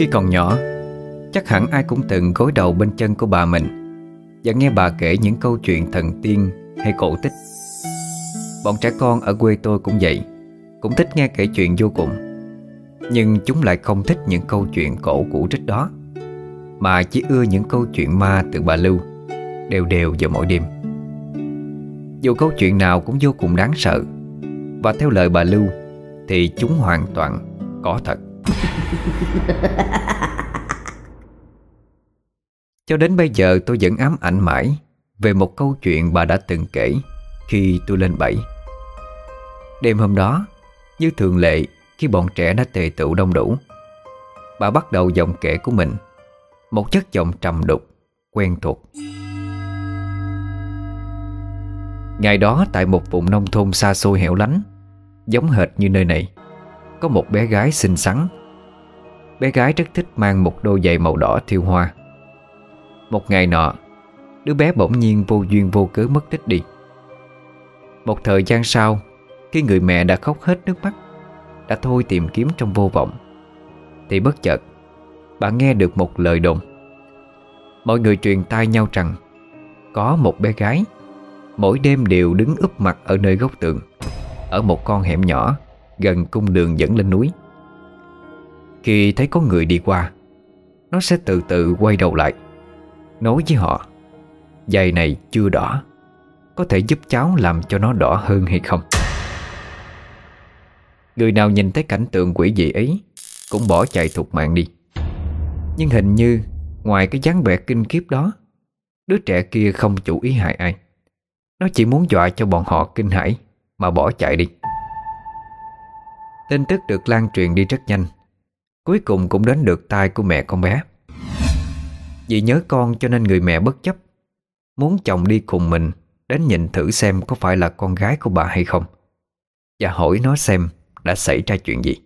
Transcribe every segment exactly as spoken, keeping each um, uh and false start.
Khi còn nhỏ, chắc hẳn ai cũng từng gối đầu bên chân của bà mình và nghe bà kể những câu chuyện thần tiên hay cổ tích. Bọn trẻ con ở quê tôi cũng vậy, cũng thích nghe kể chuyện vô cùng. Nhưng chúng lại không thích những câu chuyện cổ cũ rích đó, mà chỉ ưa những câu chuyện ma từ bà Lưu, đều đều vào mỗi đêm. Dù câu chuyện nào cũng vô cùng đáng sợ, và theo lời bà Lưu thì chúng hoàn toàn có thật. Cho đến bây giờ tôi vẫn ám ảnh mãi về một câu chuyện bà đã từng kể khi tôi lên bảy. Đêm hôm đó, như thường lệ, khi bọn trẻ đã tề tựu đông đủ, bà bắt đầu giọng kể của mình, một chất giọng trầm đục, quen thuộc. Ngày đó tại một vùng nông thôn xa xôi hẻo lánh, giống hệt như nơi này, có một bé gái xinh xắn. Bé gái rất thích mang một đôi giày màu đỏ thêu hoa. Một ngày nọ, đứa bé bỗng nhiên vô duyên vô cớ mất tích đi. Một thời gian sau, khi người mẹ đã khóc hết nước mắt, đã thôi tìm kiếm trong vô vọng, thì bất chợt bà nghe được một lời đồn. Mọi người truyền tai nhau rằng có một bé gái mỗi đêm đều đứng úp mặt ở nơi góc tường, ở một con hẻm nhỏ gần cung đường dẫn lên núi. Khi thấy có người đi qua, nó sẽ từ từ quay đầu lại, nói với họ: giày này chưa đỏ, có thể giúp cháu làm cho nó đỏ hơn hay không? Người nào nhìn thấy cảnh tượng quỷ dị ấy cũng bỏ chạy thục mạng đi. Nhưng hình như ngoài cái dáng vẻ kinh khiếp đó, đứa trẻ kia không chủ ý hại ai. Nó chỉ muốn dọa cho bọn họ kinh hãi mà bỏ chạy đi. Tin tức được lan truyền đi rất nhanh, cuối cùng cũng đến được tai của mẹ con bé. Vì nhớ con cho nên người mẹ bất chấp, muốn chồng đi cùng mình đến nhìn thử xem có phải là con gái của bà hay không, và hỏi nó xem đã xảy ra chuyện gì.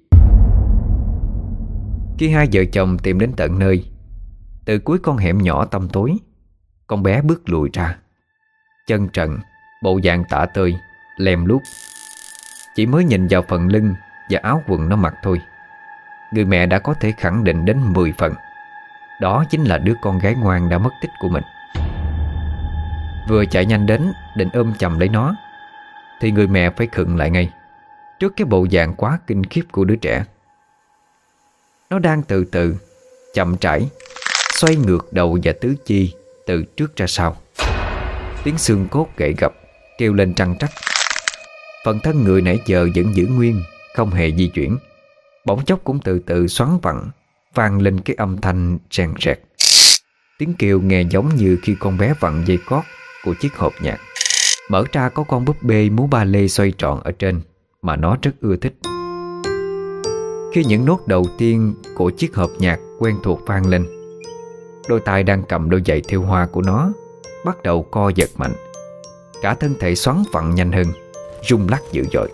Khi hai vợ chồng tìm đến tận nơi, từ cuối con hẻm nhỏ tăm tối, con bé bước lùi ra, chân trần, bộ dạng tả tơi, lem luốc. Chỉ mới nhìn vào phần lưng và áo quần nó mặc thôi, người mẹ đã có thể khẳng định đến mười phần đó chính là đứa con gái ngoan đã mất tích của mình. Vừa chạy nhanh đến định ôm chầm lấy nó, thì người mẹ phải khựng lại ngay trước cái bộ dạng quá kinh khiếp của đứa trẻ. Nó đang từ từ, chậm rãi xoay ngược đầu và tứ chi từ trước ra sau. Tiếng xương cốt gãy gập kêu lên trăng trắc. Phần thân người nãy giờ vẫn giữ nguyên, không hề di chuyển, bỗng chốc cũng từ từ xoắn vặn, vang lên cái âm thanh rèn rẹt. Tiếng kêu nghe giống như khi con bé vặn dây cót của chiếc hộp nhạc. Mở ra có con búp bê múa ba lê xoay tròn ở trên mà nó rất ưa thích. Khi những nốt đầu tiên của chiếc hộp nhạc quen thuộc vang lên, đôi tay đang cầm đôi giày thêu hoa của nó bắt đầu co giật mạnh. Cả thân thể xoắn vặn nhanh hơn, rung lắc dữ dội.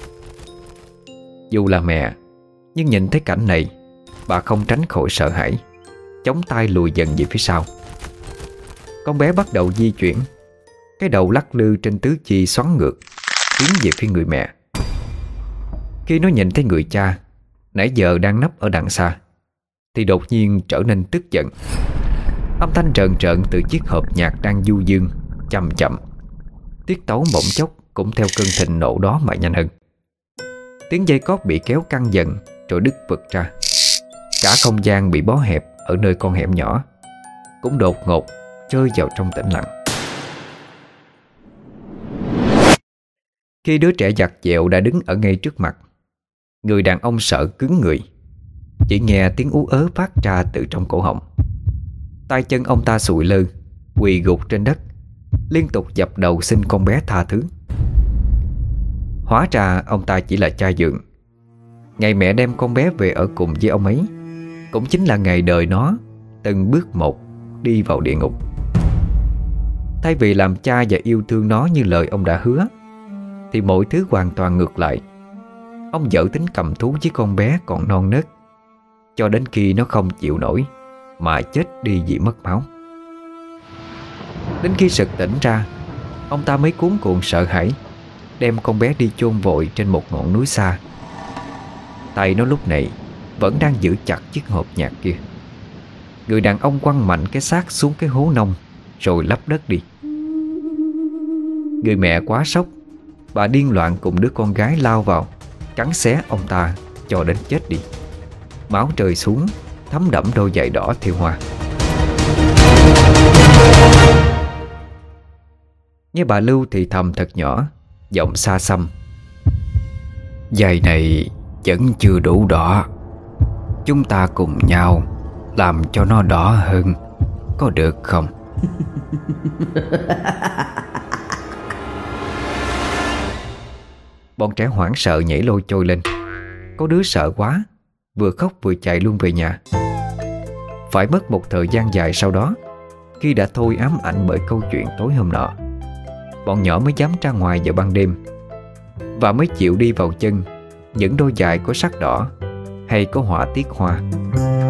Dù là mẹ, nhưng nhìn thấy cảnh này, bà không tránh khỏi sợ hãi, chống tay lùi dần về phía sau. Con bé bắt đầu di chuyển, cái đầu lắc lư trên tứ chi xoắn ngược, tiến về phía người mẹ. Khi nó nhìn thấy người cha nãy giờ đang nấp ở đằng xa, thì đột nhiên trở nên tức giận. Âm thanh rợn rợn từ chiếc hộp nhạc đang du dương chậm chậm, tiết tấu bỗng chốc cũng theo cơn thịnh nộ đó mà nhanh hơn. Tiếng dây cót bị kéo căng dần rồi đứt vực ra. Cả không gian bị bó hẹp ở nơi con hẻm nhỏ cũng đột ngột rơi vào trong tĩnh lặng. Khi đứa trẻ giặt dẹo đã đứng ở ngay trước mặt, người đàn ông sợ cứng người. Chỉ nghe tiếng ú ớ phát ra từ trong cổ họng. Tay chân ông ta sụi lơ, quỳ gục trên đất, liên tục dập đầu xin con bé tha thứ. Hóa ra ông ta chỉ là cha dượng. Ngày mẹ đem con bé về ở cùng với ông ấy cũng chính là ngày đời nó từng bước một đi vào địa ngục. Thay vì làm cha và yêu thương nó như lời ông đã hứa, thì mọi thứ hoàn toàn ngược lại. Ông dở tính cầm thú với con bé còn non nớt, cho đến khi nó không chịu nổi mà chết đi vì mất máu. Đến khi sực tỉnh ra, ông ta mới cuống cuồng sợ hãi đem con bé đi chôn vội trên một ngọn núi xa. Tay nó lúc này vẫn đang giữ chặt chiếc hộp nhạc kia. Người đàn ông quăng mạnh cái xác xuống cái hố nông rồi lấp đất đi. Người mẹ quá sốc, bà điên loạn cùng đứa con gái lao vào, cắn xé ông ta cho đến chết đi. Máu rơi xuống, thấm đẫm đôi giày đỏ thiêu hoa. Nghe bà Lưu thì thầm thật nhỏ, giọng xa xăm: "Giày này vẫn chưa đủ đỏ. Chúng ta cùng nhau làm cho nó đỏ hơn, có được không?" Bọn trẻ hoảng sợ nhảy lôi trôi lên. Có đứa sợ quá, vừa khóc vừa chạy luôn về nhà. Phải mất một thời gian dài sau đó, khi đã thôi ám ảnh bởi câu chuyện tối hôm nọ, bọn nhỏ mới dám ra ngoài vào ban đêm, và mới chịu đi vào chân những đôi giày có sắc đỏ hay có họa tiết hoa.